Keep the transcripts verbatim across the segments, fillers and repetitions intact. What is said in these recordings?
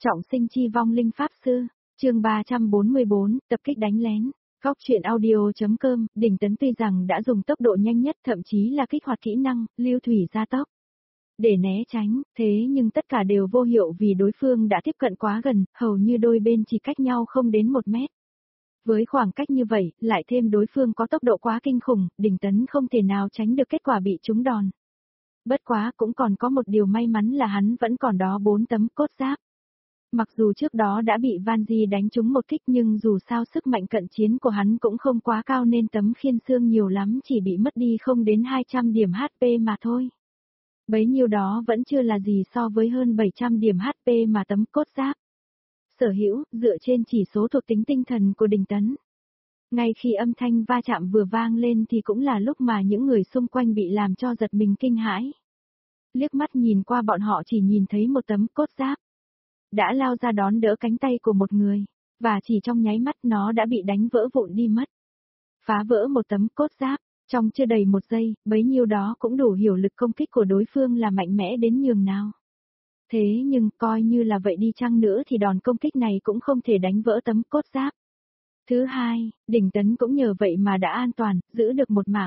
Trọng sinh chi vong linh pháp sư, chương ba trăm bốn mươi bốn, tập kích đánh lén. Góc truyện audio.com, Đình Tấn tuy rằng đã dùng tốc độ nhanh nhất thậm chí là kích hoạt kỹ năng, lưu thủy gia tốc. Để né tránh, thế nhưng tất cả đều vô hiệu vì đối phương đã tiếp cận quá gần, hầu như đôi bên chỉ cách nhau không đến một mét. Với khoảng cách như vậy, lại thêm đối phương có tốc độ quá kinh khủng, Đình Tấn không thể nào tránh được kết quả bị trúng đòn. Bất quá cũng còn có một điều may mắn là hắn vẫn còn đó bốn tấm cốt giáp. Mặc dù trước đó đã bị Van Di đánh trúng một kích nhưng dù sao sức mạnh cận chiến của hắn cũng không quá cao nên tấm khiên xương nhiều lắm chỉ bị mất đi không đến hai trăm điểm hát pê mà thôi. Bấy nhiêu đó vẫn chưa là gì so với hơn bảy trăm điểm hát pê mà tấm cốt giáp sở hữu, dựa trên chỉ số thuộc tính tinh thần của Đình Tấn. Ngay khi âm thanh va chạm vừa vang lên thì cũng là lúc mà những người xung quanh bị làm cho giật mình kinh hãi. Liếc mắt nhìn qua bọn họ chỉ nhìn thấy một tấm cốt giáp đã lao ra đón đỡ cánh tay của một người, và chỉ trong nháy mắt nó đã bị đánh vỡ vụn đi mất. Phá vỡ một tấm cốt giáp, trong chưa đầy một giây, bấy nhiêu đó cũng đủ hiểu lực công kích của đối phương là mạnh mẽ đến nhường nào. Thế nhưng coi như là vậy đi chăng nữa thì đòn công kích này cũng không thể đánh vỡ tấm cốt giáp. Thứ hai, Đình Tấn cũng nhờ vậy mà đã an toàn, giữ được một mạng.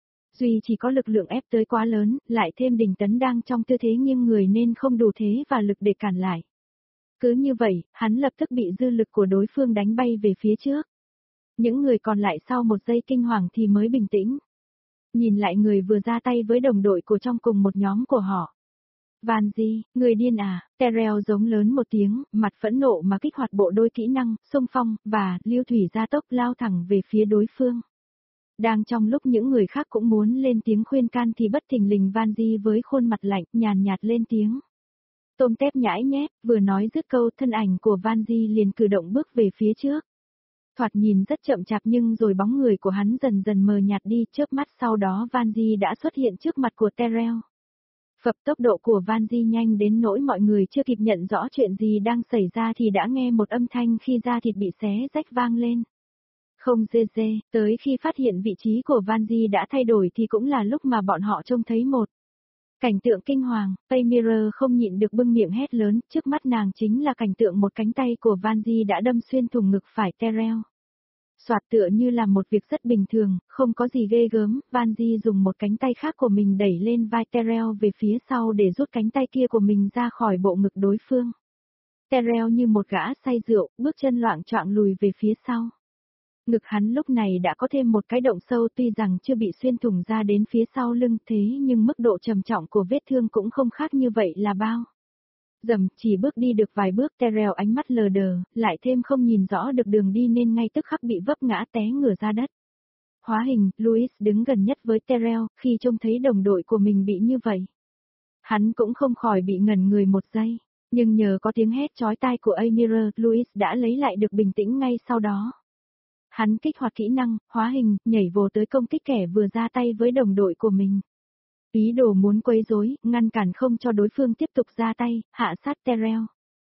Duy chỉ có lực lượng ép tới quá lớn, lại thêm Đình Tấn đang trong tư thế nghiêng người nên không đủ thế và lực để cản lại. Cứ như vậy, hắn lập tức bị dư lực của đối phương đánh bay về phía trước. Những người còn lại sau một giây kinh hoàng thì mới bình tĩnh. Nhìn lại người vừa ra tay với đồng đội của trong cùng một nhóm của họ. Van Di, người điên à, Terrell giống lớn một tiếng, mặt phẫn nộ mà kích hoạt bộ đôi kỹ năng, xung phong, và lưu thủy gia tốc lao thẳng về phía đối phương. Đang trong lúc những người khác cũng muốn lên tiếng khuyên can thì bất thình lình Van Di với khuôn mặt lạnh, nhàn nhạt lên tiếng. Tôm tép nhãi nhép, vừa nói dứt câu thân ảnh của Van Di liền cử động bước về phía trước. Thoạt nhìn rất chậm chạp nhưng rồi bóng người của hắn dần dần mờ nhạt đi, chớp mắt sau đó Van Di đã xuất hiện trước mặt của Terrell. Phập tốc độ của Van Di nhanh đến nỗi mọi người chưa kịp nhận rõ chuyện gì đang xảy ra thì đã nghe một âm thanh khi da thịt bị xé rách vang lên. Không dê dê, tới khi phát hiện vị trí của Van Di đã thay đổi thì cũng là lúc mà bọn họ trông thấy một cảnh tượng kinh hoàng. Paymira không nhịn được bưng miệng hét lớn, trước mắt nàng chính là cảnh tượng một cánh tay của Van Di đã đâm xuyên thủng ngực phải Terrell. Soạt tựa như là một việc rất bình thường, không có gì ghê gớm, Van Di dùng một cánh tay khác của mình đẩy lên vai Terrell về phía sau để rút cánh tay kia của mình ra khỏi bộ ngực đối phương. Terrell như một gã say rượu, bước chân loạng choạng lùi về phía sau. Ngực hắn lúc này đã có thêm một cái động sâu tuy rằng chưa bị xuyên thủng ra đến phía sau lưng thế nhưng mức độ trầm trọng của vết thương cũng không khác như vậy là bao. Dầm, chỉ bước đi được vài bước Terrell ánh mắt lờ đờ, lại thêm không nhìn rõ được đường đi nên ngay tức khắc bị vấp ngã té ngửa ra đất. Hóa hình, Louis đứng gần nhất với Terrell, khi trông thấy đồng đội của mình bị như vậy. Hắn cũng không khỏi bị ngẩn người một giây, nhưng nhờ có tiếng hét chói tai của Amira, Louis đã lấy lại được bình tĩnh ngay sau đó. Hắn kích hoạt kỹ năng, hóa hình, nhảy vồ tới công kích kẻ vừa ra tay với đồng đội của mình. Ý đồ muốn quấy rối, ngăn cản không cho đối phương tiếp tục ra tay, hạ sát Terrell.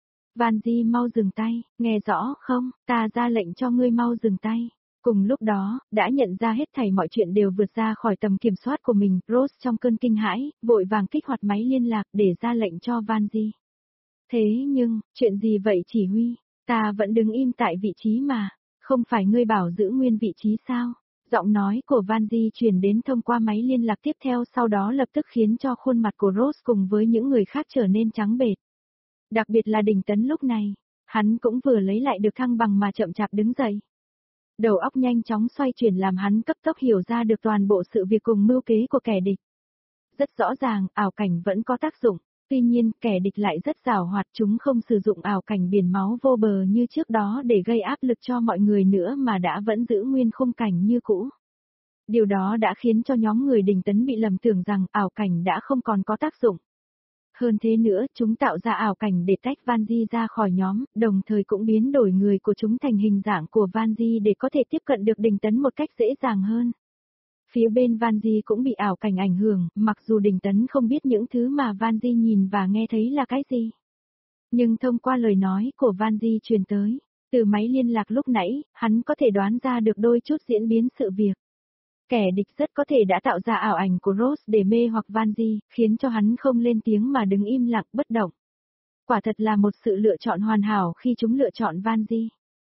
Van Di mau dừng tay, nghe rõ không, ta ra lệnh cho ngươi mau dừng tay. Cùng lúc đó, đã nhận ra hết thảy mọi chuyện đều vượt ra khỏi tầm kiểm soát của mình, Rose trong cơn kinh hãi, vội vàng kích hoạt máy liên lạc để ra lệnh cho Van Di. Thế nhưng, chuyện gì vậy chỉ huy, ta vẫn đứng im tại vị trí mà, không phải ngươi bảo giữ nguyên vị trí sao? Giọng nói của Van Di truyền đến thông qua máy liên lạc tiếp theo sau đó lập tức khiến cho khuôn mặt của Rose cùng với những người khác trở nên trắng bệch. Đặc biệt là Đình Tấn lúc này, hắn cũng vừa lấy lại được thăng bằng mà chậm chạp đứng dậy. Đầu óc nhanh chóng xoay chuyển làm hắn cấp tốc hiểu ra được toàn bộ sự việc cùng mưu kế của kẻ địch. Rất rõ ràng, ảo cảnh vẫn có tác dụng, tuy nhiên kẻ địch lại rất giàu hoạt, chúng không sử dụng ảo cảnh biển máu vô bờ như trước đó để gây áp lực cho mọi người nữa mà đã vẫn giữ nguyên khung cảnh như cũ. Điều đó đã khiến cho nhóm người Đình Tấn bị lầm tưởng rằng ảo cảnh đã không còn có tác dụng. Hơn thế nữa, chúng tạo ra ảo cảnh để tách Van Di ra khỏi nhóm, đồng thời cũng biến đổi người của chúng thành hình dạng của Van Di để có thể tiếp cận được Đình Tấn một cách dễ dàng hơn. Phía bên Van Di cũng bị ảo cảnh ảnh hưởng, mặc dù Đình Tấn không biết những thứ mà Van Di nhìn và nghe thấy là cái gì. Nhưng thông qua lời nói của Van Di truyền tới, từ máy liên lạc lúc nãy, hắn có thể đoán ra được đôi chút diễn biến sự việc. Kẻ địch rất có thể đã tạo ra ảo ảnh của Rose để mê hoặc Van Di, khiến cho hắn không lên tiếng mà đứng im lặng bất động. Quả thật là một sự lựa chọn hoàn hảo khi chúng lựa chọn Vanji.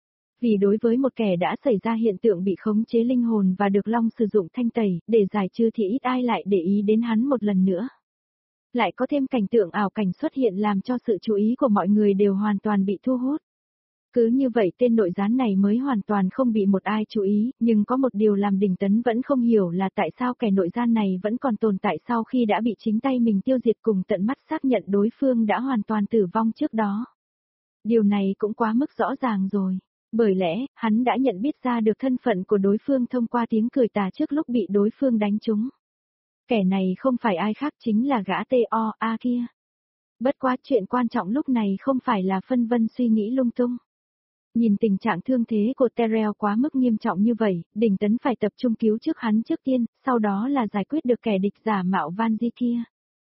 Vì đối với một kẻ đã xảy ra hiện tượng bị khống chế linh hồn và được Long sử dụng thanh tẩy để giải trừ thì ít ai lại để ý đến hắn một lần nữa. Lại có thêm cảnh tượng ảo cảnh xuất hiện làm cho sự chú ý của mọi người đều hoàn toàn bị thu hút. Cứ như vậy tên nội gián này mới hoàn toàn không bị một ai chú ý, nhưng có một điều làm Đình Tấn vẫn không hiểu là tại sao kẻ nội gian này vẫn còn tồn tại sau khi đã bị chính tay mình tiêu diệt cùng tận mắt xác nhận đối phương đã hoàn toàn tử vong trước đó. Điều này cũng quá mức rõ ràng rồi. Bởi lẽ, hắn đã nhận biết ra được thân phận của đối phương thông qua tiếng cười tà trước lúc bị đối phương đánh trúng. Kẻ này không phải ai khác chính là gã tê o a kia. Bất quá chuyện quan trọng lúc này không phải là phân vân suy nghĩ lung tung. Nhìn tình trạng thương thế của Terrell quá mức nghiêm trọng như vậy, Đình Tấn phải tập trung cứu trước hắn trước tiên, sau đó là giải quyết được kẻ địch giả mạo Vanji kia.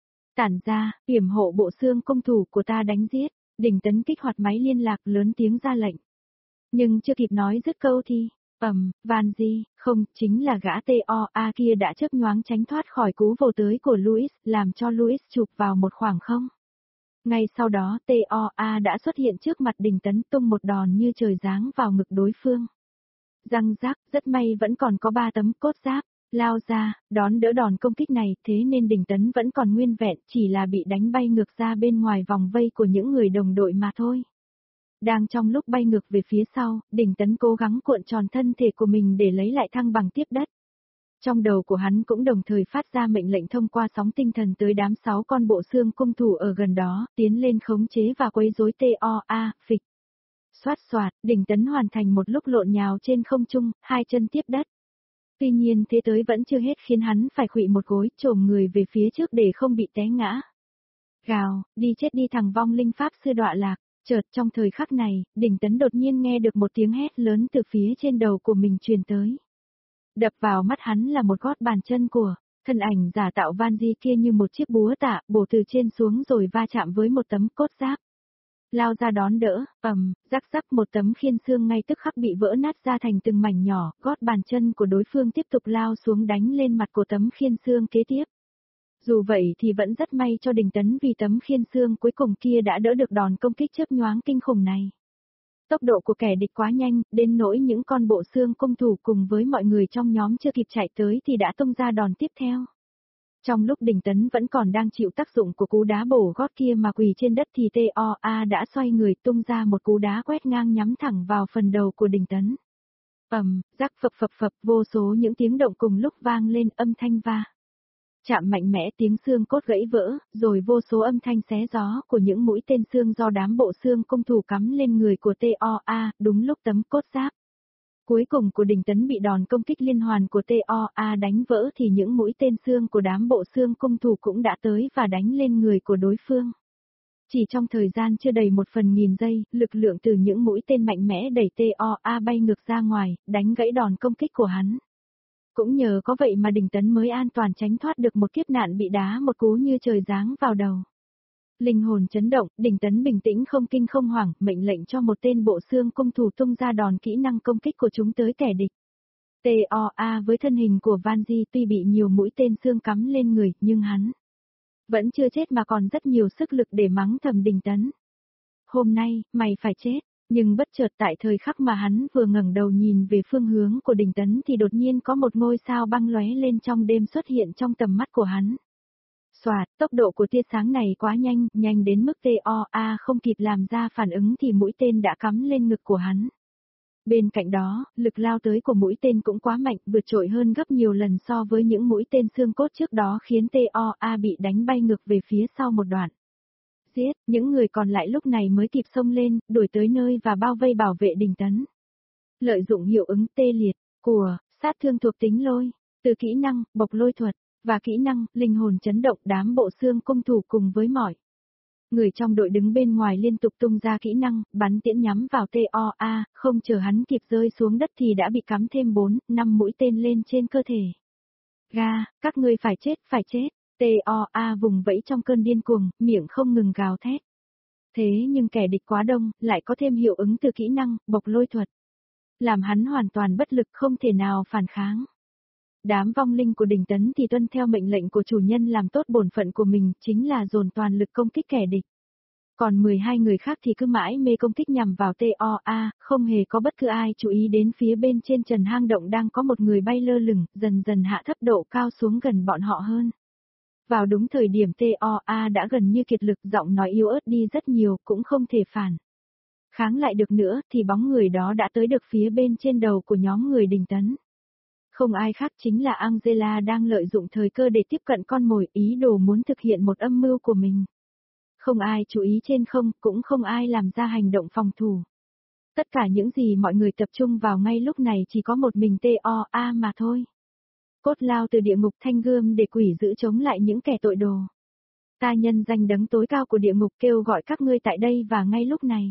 Tản ra, yểm hộ bộ xương công thủ của ta đánh giết, Đình Tấn kích hoạt máy liên lạc lớn tiếng ra lệnh. Nhưng chưa kịp nói dứt câu thì, ầm, Vanji, không, chính là gã tê o a kia đã chớp nhoáng tránh thoát khỏi cú vồ tới của Louis, làm cho Louis chụp vào một khoảng không. Ngay sau đó tê o a đã xuất hiện trước mặt Đình Tấn tung một đòn như trời giáng vào ngực đối phương. Răng rác, rất may vẫn còn có ba tấm cốt giáp, lao ra, đón đỡ đòn công kích này, thế nên Đình Tấn vẫn còn nguyên vẹn, chỉ là bị đánh bay ngược ra bên ngoài vòng vây của những người đồng đội mà thôi. Đang trong lúc bay ngược về phía sau, Đình Tấn cố gắng cuộn tròn thân thể của mình để lấy lại thăng bằng tiếp đất. Trong đầu của hắn cũng đồng thời phát ra mệnh lệnh thông qua sóng tinh thần tới đám sáu con bộ xương cung thủ ở gần đó, tiến lên khống chế và quấy rối tê o a, phịch. Xoát xoạt, Đình Tấn hoàn thành một lúc lộn nhào trên không trung, hai chân tiếp đất. Tuy nhiên thế tới vẫn chưa hết khiến hắn phải khuỵu một gối, chồm người về phía trước để không bị té ngã. Gào, đi chết đi thằng vong linh pháp sư đọa lạc. Chợt trong thời khắc này, Đình Tấn đột nhiên nghe được một tiếng hét lớn từ phía trên đầu của mình truyền tới. Đập vào mắt hắn là một gót bàn chân của thân ảnh giả tạo Vanji kia như một chiếc búa tạ, bổ từ trên xuống rồi va chạm với một tấm cốt giáp. Lao ra đón đỡ, ầm, rắc rắc một tấm khiên xương ngay tức khắc bị vỡ nát ra thành từng mảnh nhỏ, gót bàn chân của đối phương tiếp tục lao xuống đánh lên mặt của tấm khiên xương kế tiếp. Dù vậy thì vẫn rất may cho Đình Tấn vì tấm khiên xương cuối cùng kia đã đỡ được đòn công kích chớp nhoáng kinh khủng này. Tốc độ của kẻ địch quá nhanh, đến nỗi những con bộ xương cung thủ cùng với mọi người trong nhóm chưa kịp chạy tới thì đã tung ra đòn tiếp theo. Trong lúc Đình Tấn vẫn còn đang chịu tác dụng của cú đá bổ gót kia mà quỳ trên đất thì tê o a đã xoay người tung ra một cú đá quét ngang nhắm thẳng vào phần đầu của Đình Tấn. Ầm, rắc phập phập phập, vô số những tiếng động cùng lúc vang lên, âm thanh va chạm mạnh mẽ, tiếng xương cốt gãy vỡ, rồi vô số âm thanh xé gió của những mũi tên xương do đám bộ xương cung thủ cắm lên người của tê o a, đúng lúc tấm cốt giáp cuối cùng của Đình Tấn bị đòn công kích liên hoàn của tê o a đánh vỡ thì những mũi tên xương của đám bộ xương cung thủ cũng đã tới và đánh lên người của đối phương. Chỉ trong thời gian chưa đầy một phần nghìn giây, lực lượng từ những mũi tên mạnh mẽ đẩy tê o a bay ngược ra ngoài, đánh gãy đòn công kích của hắn. Cũng nhờ có vậy mà Đình Tấn mới an toàn tránh thoát được một kiếp nạn bị đá một cú như trời giáng vào đầu. Linh hồn chấn động, Đình Tấn bình tĩnh không kinh không hoảng, mệnh lệnh cho một tên bộ xương cung thủ tung ra đòn kỹ năng công kích của chúng tới kẻ địch. tê o a với thân hình của Vanji tuy bị nhiều mũi tên xương cắm lên người, nhưng hắn vẫn chưa chết mà còn rất nhiều sức lực để mắng thầm Đình Tấn. Hôm nay, mày phải chết. Nhưng bất chợt tại thời khắc mà hắn vừa ngẩng đầu nhìn về phương hướng của Đình Tấn thì đột nhiên có một ngôi sao băng lóe lên trong đêm xuất hiện trong tầm mắt của hắn. Xoạt, tốc độ của tia sáng này quá nhanh, nhanh đến mức tê o a không kịp làm ra phản ứng thì mũi tên đã cắm lên ngực của hắn. Bên cạnh đó, lực lao tới của mũi tên cũng quá mạnh, vượt trội hơn gấp nhiều lần so với những mũi tên xương cốt trước đó khiến tê o a bị đánh bay ngược về phía sau một đoạn. Giết, những người còn lại lúc này mới kịp xông lên, đuổi tới nơi và bao vây bảo vệ Đình Tấn. Lợi dụng hiệu ứng tê liệt của sát thương thuộc tính lôi, từ kỹ năng bộc lôi thuật và kỹ năng linh hồn chấn động, đám bộ xương cung thủ cùng với mọi người trong đội đứng bên ngoài liên tục tung ra kỹ năng bắn tiễn nhắm vào tê o a, không chờ hắn kịp rơi xuống đất thì đã bị cắm thêm bốn, năm mũi tên lên trên cơ thể. Ga, các ngươi phải chết, phải chết. tê o a vùng vẫy trong cơn điên cuồng, miệng không ngừng gào thét. Thế nhưng kẻ địch quá đông, lại có thêm hiệu ứng từ kỹ năng bộc lôi thuật, làm hắn hoàn toàn bất lực, không thể nào phản kháng. Đám vong linh của Đình Tấn thì tuân theo mệnh lệnh của chủ nhân làm tốt bổn phận của mình, chính là dồn toàn lực công kích kẻ địch. Còn mười hai người khác thì cứ mãi mê công kích nhằm vào tê o a, không hề có bất cứ ai chú ý đến phía bên trên trần hang động đang có một người bay lơ lửng, dần dần hạ thấp độ cao xuống gần bọn họ hơn. Vào đúng thời điểm tê o a đã gần như kiệt lực, giọng nói yếu ớt đi rất nhiều, cũng không thể phản kháng lại được nữa, thì bóng người đó đã tới được phía bên trên đầu của nhóm người Đình Tấn. Không ai khác chính là Angela đang lợi dụng thời cơ để tiếp cận con mồi, ý đồ muốn thực hiện một âm mưu của mình. Không ai chú ý trên không, cũng không ai làm ra hành động phòng thủ. Tất cả những gì mọi người tập trung vào ngay lúc này chỉ có một mình tê o a mà thôi. Cốt lao từ địa ngục thanh gươm để quỷ giữ chống lại những kẻ tội đồ. Ta nhân danh đấng tối cao của địa ngục kêu gọi các ngươi tại đây và ngay lúc này.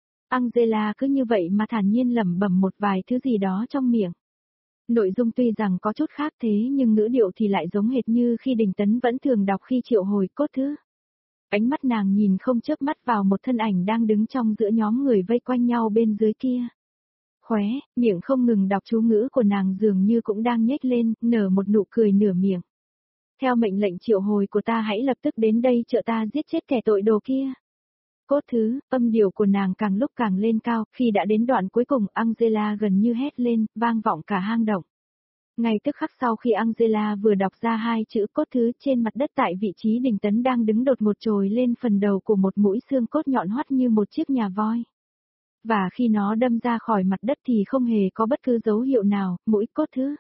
Angela cứ như vậy mà thản nhiên lẩm bẩm một vài thứ gì đó trong miệng. Nội dung tuy rằng có chút khác thế nhưng ngữ điệu thì lại giống hệt như khi Đình Tấn vẫn thường đọc khi triệu hồi cốt thứ. Ánh mắt nàng nhìn không chớp mắt vào một thân ảnh đang đứng trong giữa nhóm người vây quanh nhau bên dưới kia. Khóe, miệng không ngừng đọc chú ngữ của nàng dường như cũng đang nhếch lên, nở một nụ cười nửa miệng. Theo mệnh lệnh triệu hồi của ta hãy lập tức đến đây trợ ta giết chết kẻ tội đồ kia. Cốt thứ, âm điệu của nàng càng lúc càng lên cao, khi đã đến đoạn cuối cùng Angela gần như hét lên, vang vọng cả hang động. Ngay tức khắc sau khi Angela vừa đọc ra hai chữ cốt thứ, trên mặt đất tại vị trí Đình Tấn đang đứng đột ngột trồi lên phần đầu của một mũi xương cốt nhọn hoắt như một chiếc nhà voi. Và khi nó đâm ra khỏi mặt đất thì không hề có bất cứ dấu hiệu nào, mũi cốt thứ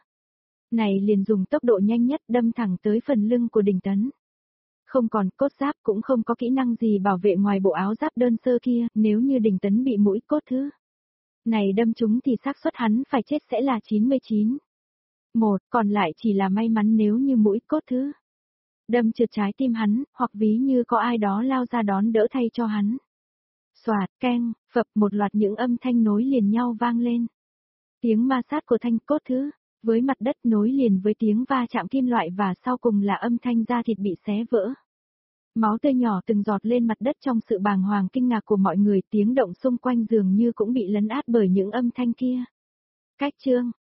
này liền dùng tốc độ nhanh nhất đâm thẳng tới phần lưng của Đình Tấn. Không còn cốt giáp, cũng không có kỹ năng gì bảo vệ ngoài bộ áo giáp đơn sơ kia, nếu như Đình Tấn bị mũi cốt thứ này đâm trúng thì xác suất hắn phải chết sẽ là chín mươi chín. Một, còn lại chỉ là may mắn nếu như mũi cốt thứ đâm trượt trái tim hắn, hoặc ví như có ai đó lao ra đón đỡ thay cho hắn. Xoạt, keng, phập, một loạt những âm thanh nối liền nhau vang lên. Tiếng ma sát của thanh cốt thứ với mặt đất nối liền với tiếng va chạm kim loại và sau cùng là âm thanh da thịt bị xé vỡ. Máu tươi nhỏ từng giọt lên mặt đất trong sự bàng hoàng kinh ngạc của mọi người, tiếng động xung quanh dường như cũng bị lấn át bởi những âm thanh kia. Cách chương